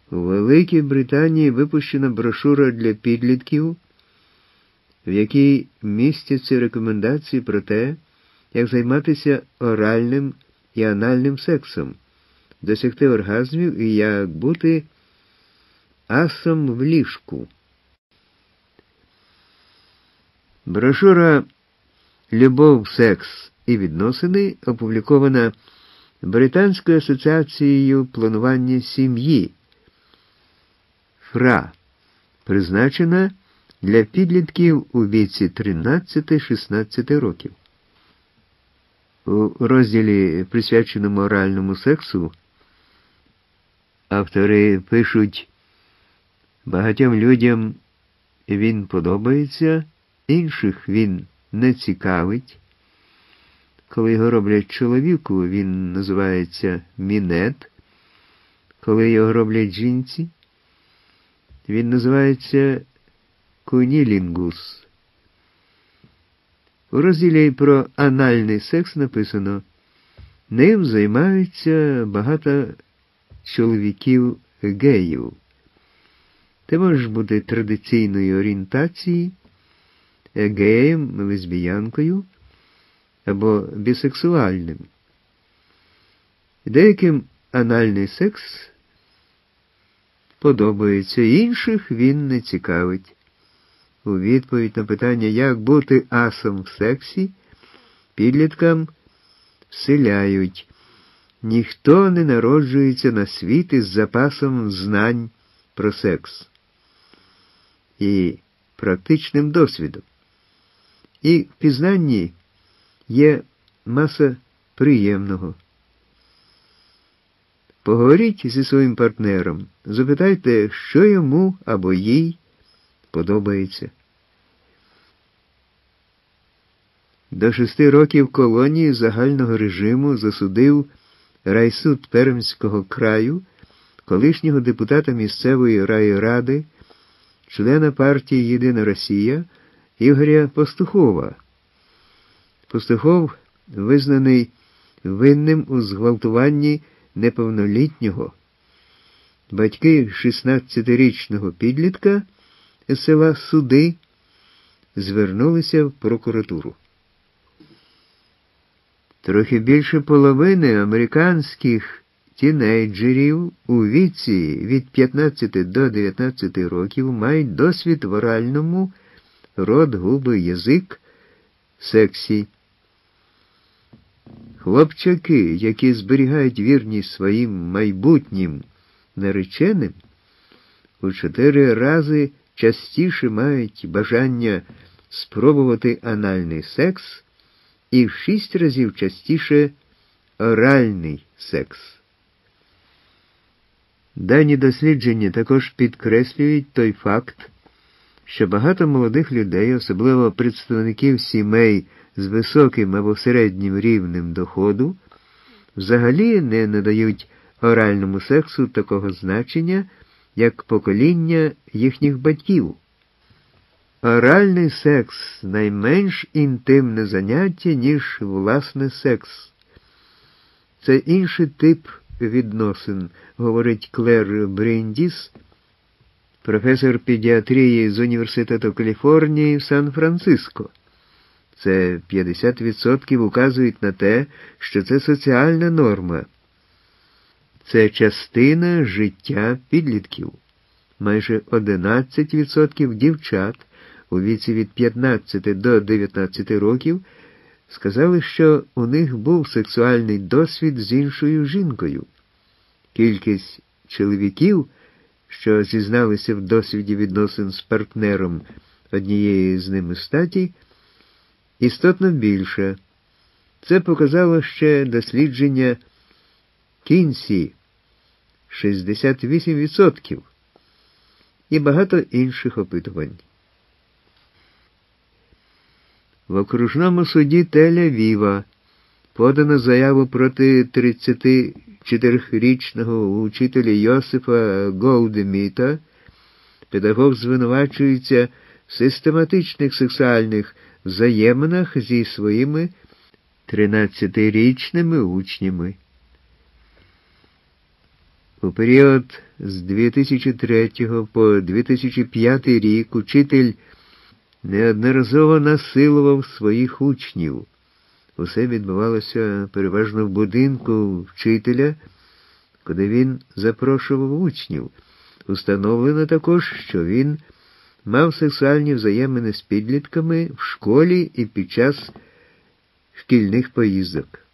У Великій Британії випущена брошура для підлітків, в якій містяться рекомендації про те, як займатися оральним і анальним сексом, досягти оргазмів і як бути асом в ліжку. Брошура «Любов, секс і відносини» опублікована Британською асоціацією планування сім'ї ФРА, призначена для підлітків у віці 13-16 років. У розділі, присвяченому оральному сексу, автори пишуть: багатьом людям він подобається, інших він не цікавить. Коли його роблять чоловіку, він називається мінет. Коли його роблять жінці, він називається кунілінгус. У розділі про анальний секс написано: ним займаються багато чоловіків-геїв. Ти можеш бути традиційної орієнтації, геєм, лесбіянкою або бісексуальним. Деяким анальний секс подобається, інших він не цікавить. У відповідь на питання, як бути асом в сексі, підліткам вселяють: ніхто не народжується на світ із запасом знань про секс і практичним досвідом. І в пізнанні є маса приємного. Поговоріть зі своїм партнером, запитайте, що йому або їй подобається. До 6 років колонії загального режиму засудив райсуд Пермського краю колишнього депутата місцевої райради, члена партії «Єдина Росія» Ігоря Пастухова. Пастухов визнаний винним у зґвалтуванні неповнолітнього. Батьки 16-річного підлітка з села Суди звернулися в прокуратуру. Трохи більше половини американських тінейджерів у віці від 15 до 19 років мають досвід в оральному, рот, губи, язик, сексі. Хлопчаки, які зберігають вірність своїм майбутнім нареченим, у 4 рази частіше мають бажання спробувати анальний секс і в 6 разів частіше оральний секс. Дані дослідження також підкреслюють той факт, що багато молодих людей, особливо представників сімей з високим або середнім рівнем доходу, взагалі не надають оральному сексу такого значення, як покоління їхніх батьків. Оральний секс – найменш інтимне заняття, ніж власне секс. Це інший тип відносин, говорить Клер Бріндіс, професор педіатрії з Університету Каліфорнії в Сан-Франциско. Це 50% указують на те, що це соціальна норма. Це частина життя підлітків. Майже 11% дівчат у віці від 15 до 19 років сказали, що у них був сексуальний досвід з іншою жінкою. Кількість чоловіків, що зізналися в досвіді відносин з партнером однієї з ними статі, істотно більше. Це показало ще дослідження Кінсі – 68%, і багато інших опитувань. В окружному суді Тель-Авіва подано заяву проти 34-річного учителя Йосифа Голдеміта. Педагог звинувачується в систематичних сексуальних взаєминах зі своїми 13-річними учнями. У період з 2003 по 2005 рік учитель неодноразово насилував своїх учнів. Усе відбувалося переважно в будинку вчителя, куди він запрошував учнів. Установлено також, що він мав сексуальні взаємини з підлітками в школі і під час шкільних поїздок.